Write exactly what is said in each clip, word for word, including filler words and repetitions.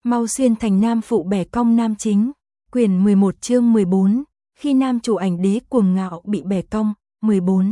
Mau xuyên thành nam phụ bẻ cong nam chính. Quyển mười một chương mười bốn, khi nam chủ ảnh đế cuồng ngạo bị bẻ cong, mười bốn.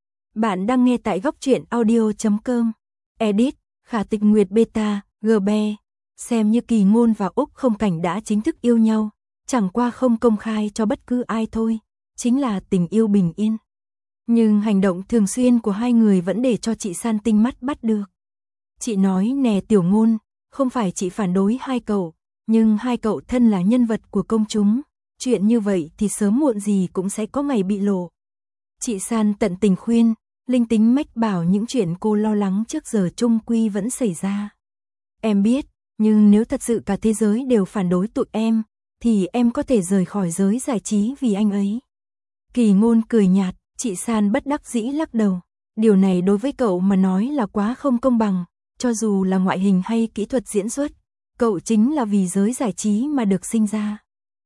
Bạn đang nghe tại góc truyện audio chấm com. Edit, Khả Tịch Nguyệt Beta, giê bê. Xem như Kỳ Ngôn và Úc Không Cảnh đã chính thức yêu nhau, chẳng qua không công khai cho bất cứ ai thôi, chính là tình yêu bình yên. Nhưng hành động thường xuyên của hai người vẫn để cho chị San tinh mắt bắt được. Chị nói nè Tiểu Ngôn, không phải chị phản đối hai cậu, nhưng hai cậu thân là nhân vật của công chúng, chuyện như vậy thì sớm muộn gì cũng sẽ có ngày bị lộ. Chị San tận tình khuyên, linh tính mách bảo những chuyện cô lo lắng trước giờ chung quy vẫn xảy ra. Em biết, nhưng nếu thật sự cả thế giới đều phản đối tụi em, thì em có thể rời khỏi giới giải trí vì anh ấy. Kỳ Ngôn cười nhạt, chị San bất đắc dĩ lắc đầu. Điều này đối với cậu mà nói là quá không công bằng, cho dù là ngoại hình hay kỹ thuật diễn xuất, cậu chính là vì giới giải trí mà được sinh ra.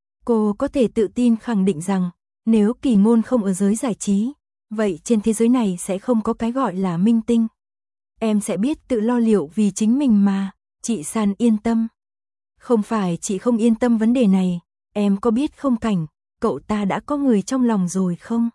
Cô có thể tự tin khẳng định rằng, nếu Kỳ Ngôn không ở giới giải trí, vậy trên thế giới này sẽ không có cái gọi là minh tinh. Em sẽ biết tự lo liệu vì chính mình mà, chị San yên tâm. Không phải chị không yên tâm vấn đề này, em có biết Không Cảnh, cậu ta đã có người trong lòng rồi không?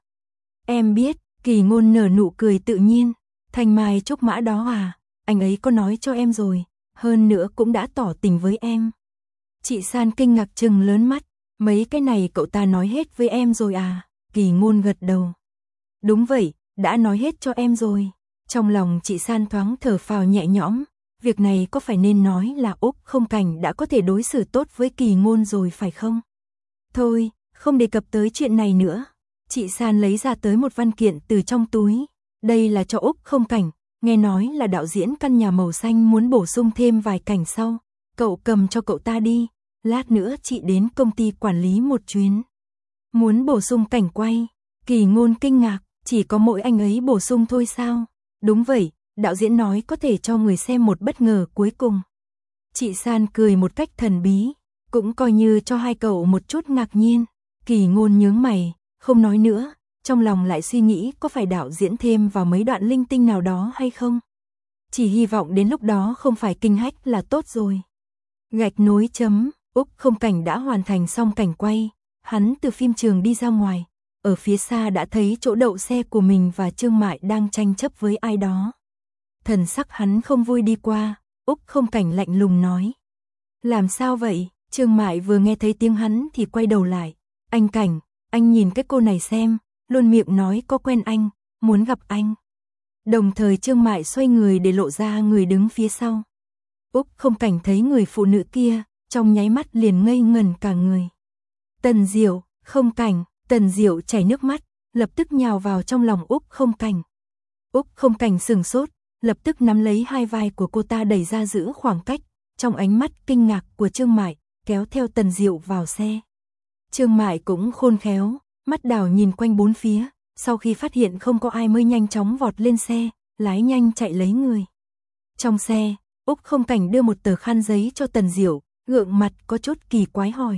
Em biết, Kỳ Ngôn nở nụ cười tự nhiên, Thanh Mai Trúc Mã đó à, anh ấy có nói cho em rồi, hơn nữa cũng đã tỏ tình với em. Chị San kinh ngạc trừng lớn mắt, mấy cái này cậu ta nói hết với em rồi à? Kỳ Ngôn gật đầu. Đúng vậy, đã nói hết cho em rồi. Trong lòng chị San thoáng thở phào nhẹ nhõm, việc này có phải nên nói là Úc Không Cảnh đã có thể đối xử tốt với Kỳ Ngôn rồi phải không? Thôi, không đề cập tới chuyện này nữa. Chị San lấy ra tới một văn kiện từ trong túi. Đây là cho Úc Không Cảnh, nghe nói là đạo diễn căn nhà màu xanh muốn bổ sung thêm vài cảnh sau. Cậu cầm cho cậu ta đi, lát nữa chị đến công ty quản lý một chuyến. Muốn bổ sung cảnh quay, Kỳ Ngôn kinh ngạc, chỉ có mỗi anh ấy bổ sung thôi sao? Đúng vậy, đạo diễn nói có thể cho người xem một bất ngờ cuối cùng. Chị San cười một cách thần bí, cũng coi như cho hai cậu một chút ngạc nhiên. Kỳ Ngôn nhướng mày, không nói nữa, trong lòng lại suy nghĩ có phải đạo diễn thêm vào mấy đoạn linh tinh nào đó hay không. Chỉ hy vọng đến lúc đó không phải kinh hách là tốt rồi. Gạch nối chấm, Úc Không Cảnh đã hoàn thành xong cảnh quay, hắn từ phim trường đi ra ngoài, ở phía xa đã thấy chỗ đậu xe của mình và Trương Mại đang tranh chấp với ai đó. Thần sắc hắn không vui đi qua, Úc Không Cảnh lạnh lùng nói. Làm sao vậy? Trương Mại vừa nghe thấy tiếng hắn thì quay đầu lại. Anh Cảnh, anh nhìn cái cô này xem, luôn miệng nói có quen anh, muốn gặp anh. Đồng thời Trương Mại xoay người để lộ ra người đứng phía sau. Úc Không Cảnh thấy người phụ nữ kia, trong nháy mắt liền ngây ngẩn cả người. Tần Diệu, Không Cảnh, Tần Diệu chảy nước mắt, lập tức nhào vào trong lòng Úc Không Cảnh. Úc Không Cảnh sừng sốt, lập tức nắm lấy hai vai của cô ta đẩy ra giữ khoảng cách, trong ánh mắt kinh ngạc của Trương Mại, kéo theo Tần Diệu vào xe. Trương Mại cũng khôn khéo, mắt đảo nhìn quanh bốn phía, sau khi phát hiện không có ai mới nhanh chóng vọt lên xe, lái nhanh chạy lấy người. Trong xe, Úc Không Cảnh đưa một tờ khăn giấy cho Tần Diệu, gượng mặt có chút kỳ quái hỏi.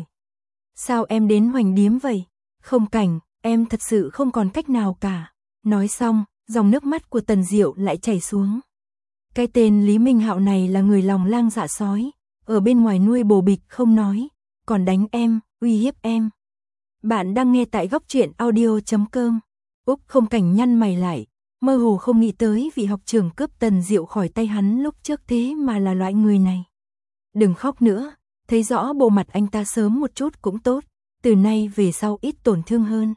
Sao em đến Hoành Điếm vậy? Không Cảnh, em thật sự không còn cách nào cả. Nói xong, dòng nước mắt của Tần Diệu lại chảy xuống. Cái tên Lý Minh Hạo này là người lòng lang dạ sói, ở bên ngoài nuôi bồ bịch không nói, còn đánh em, uy hiếp em. Bạn đang nghe tại góc truyện audio chấm com. Úc Không Cảnh nhăn mày lại, mơ hồ không nghĩ tới vị học trưởng cướp Tần Diệu khỏi tay hắn lúc trước thế mà là loại người này. Đừng khóc nữa, thấy rõ bộ mặt anh ta sớm một chút cũng tốt, từ nay về sau ít tổn thương hơn.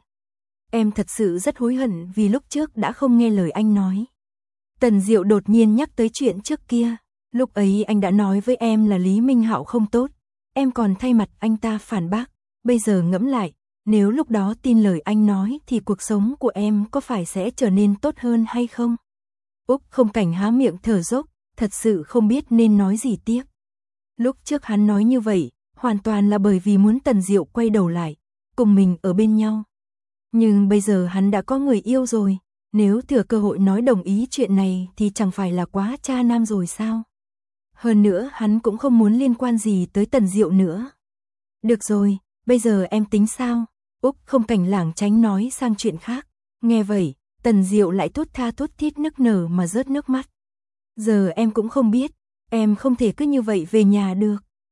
Em thật sự rất hối hận vì lúc trước đã không nghe lời anh nói. Tần Diệu đột nhiên nhắc tới chuyện trước kia, lúc ấy anh đã nói với em là Lý Minh Hạo không tốt, em còn thay mặt anh ta phản bác, bây giờ ngẫm lại, nếu lúc đó tin lời anh nói thì cuộc sống của em có phải sẽ trở nên tốt hơn hay không? Úc Không Cảnh há miệng thở dốc, thật sự không biết nên nói gì tiếp. Lúc trước hắn nói như vậy, hoàn toàn là bởi vì muốn Tần Diệu quay đầu lại, cùng mình ở bên nhau. Nhưng bây giờ hắn đã có người yêu rồi, nếu thừa cơ hội nói đồng ý chuyện này thì chẳng phải là quá cha nam rồi sao? Hơn nữa hắn cũng không muốn liên quan gì tới Tần Diệu nữa. Được rồi, bây giờ em tính sao? Úc Không Cảnh lảng tránh nói sang chuyện khác. Nghe vậy, Tần Diệu lại thốt tha thốt thít nức nở mà rớt nước mắt. Giờ em cũng không biết, em không thể cứ như vậy về nhà được.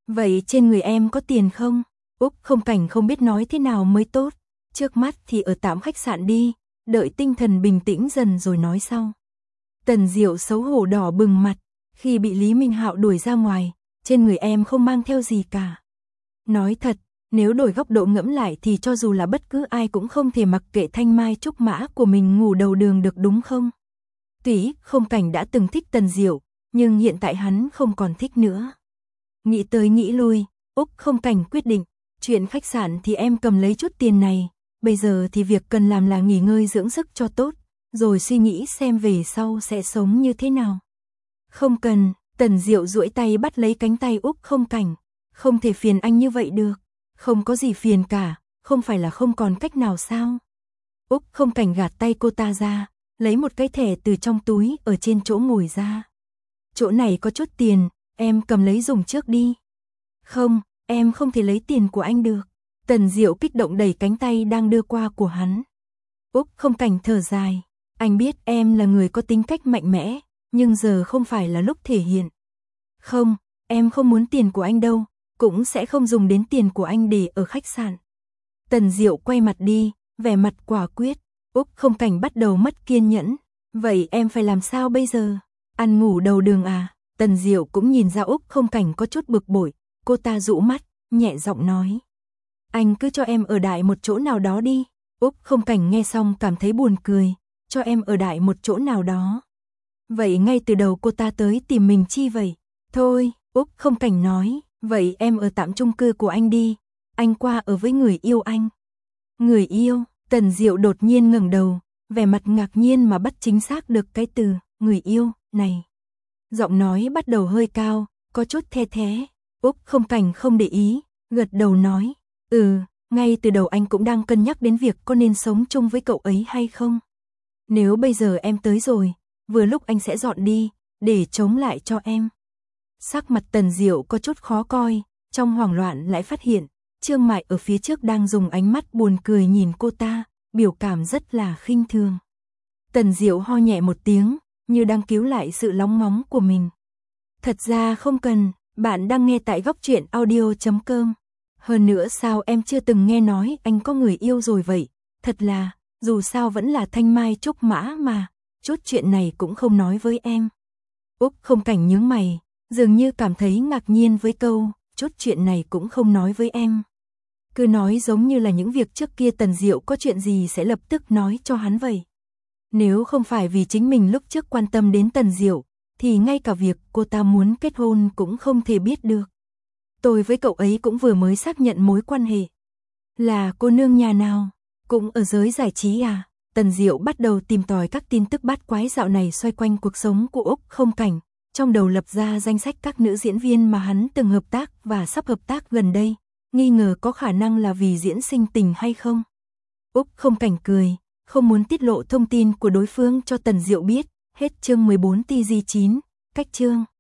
Vậy trên người em có tiền không? Úc Không Cảnh không biết nói thế nào mới tốt. Trước mắt thì ở tạm khách sạn đi, đợi tinh thần bình tĩnh dần rồi nói sau. Tần Diệu xấu hổ đỏ bừng mặt, khi bị Lý Minh Hạo đuổi ra ngoài, trên người em không mang theo gì cả. Nói thật, nếu đổi góc độ ngẫm lại thì cho dù là bất cứ ai cũng không thể mặc kệ thanh mai trúc mã của mình ngủ đầu đường được đúng không? Tuy Không Cảnh đã từng thích Tần Diệu, nhưng hiện tại hắn không còn thích nữa. Nghĩ tới nghĩ lui, Úc Không Cảnh quyết định, chuyện khách sạn thì em cầm lấy chút tiền này, bây giờ thì việc cần làm là nghỉ ngơi dưỡng sức cho tốt, rồi suy nghĩ xem về sau sẽ sống như thế nào. Không cần, Tần Diệu duỗi tay bắt lấy cánh tay Úc Không Cảnh, không thể phiền anh như vậy được, không có gì phiền cả, không phải là không còn cách nào sao? Úc Không Cảnh gạt tay cô ta ra, lấy một cái thẻ từ trong túi ở trên chỗ ngồi ra. Chỗ này có chút tiền, em cầm lấy dùng trước đi. Không, em không thể lấy tiền của anh được. Tần Diệu kích động đẩy cánh tay đang đưa qua của hắn. Úc Không Cảnh thở dài, anh biết em là người có tính cách mạnh mẽ, nhưng giờ không phải là lúc thể hiện. Không, em không muốn tiền của anh đâu, cũng sẽ không dùng đến tiền của anh để ở khách sạn. Tần Diệu quay mặt đi, vẻ mặt quả quyết. Úc Không Cảnh bắt đầu mất kiên nhẫn. Vậy em phải làm sao bây giờ? Ăn ngủ đầu đường à? Tần Diệu cũng nhìn ra Úc Không Cảnh có chút bực bội, cô ta dụ mắt, nhẹ giọng nói. Anh cứ cho em ở đại một chỗ nào đó đi. Úc Không Cảnh nghe xong cảm thấy buồn cười, cho em ở đại một chỗ nào đó. Vậy ngay từ đầu cô ta tới tìm mình chi vậy? Thôi, Úc Không Cảnh nói, vậy em ở tạm chung cư của anh đi, anh qua ở với người yêu anh. Người yêu? Tần Diệu đột nhiên ngẩng đầu, vẻ mặt ngạc nhiên mà bắt chính xác được cái từ, người yêu, này. Giọng nói bắt đầu hơi cao, có chút the thé. Úc Không Cảnh không để ý, gật đầu nói, ừ, ngay từ đầu anh cũng đang cân nhắc đến việc có nên sống chung với cậu ấy hay không. Nếu bây giờ em tới rồi, vừa lúc anh sẽ dọn đi, để chống lại cho em. Sắc mặt Tần Diệu có chút khó coi, trong hoảng loạn lại phát hiện, Trương Mại ở phía trước đang dùng ánh mắt buồn cười nhìn cô ta, biểu cảm rất là khinh thường. Tần Diệu ho nhẹ một tiếng, như đang cứu lại sự lóng ngóng của mình. Thật ra không cần, bạn đang nghe tại góc truyện audio chấm com. Hơn nữa sao em chưa từng nghe nói anh có người yêu rồi vậy? Thật là, dù sao vẫn là thanh mai trúc mã mà, chút chuyện này cũng không nói với em. Úc Không Cảnh nhướng mày, dường như cảm thấy ngạc nhiên với câu, chút chuyện này cũng không nói với em. Cứ nói giống như là những việc trước kia Tần Diệu có chuyện gì sẽ lập tức nói cho hắn vậy. Nếu không phải vì chính mình lúc trước quan tâm đến Tần Diệu, thì ngay cả việc cô ta muốn kết hôn cũng không thể biết được. Tôi với cậu ấy cũng vừa mới xác nhận mối quan hệ. Là cô nương nhà nào? Cũng ở giới giải trí à? Tần Diệu bắt đầu tìm tòi các tin tức bát quái dạo này xoay quanh cuộc sống của Úc Không Cảnh, trong đầu lập ra danh sách các nữ diễn viên mà hắn từng hợp tác và sắp hợp tác gần đây, nghi ngờ có khả năng là vì diễn sinh tình hay không. Úc Không Cảnh cười, không muốn tiết lộ thông tin của đối phương cho Tần Diệu biết. Hết chương mười bốn T G chín, cách chương.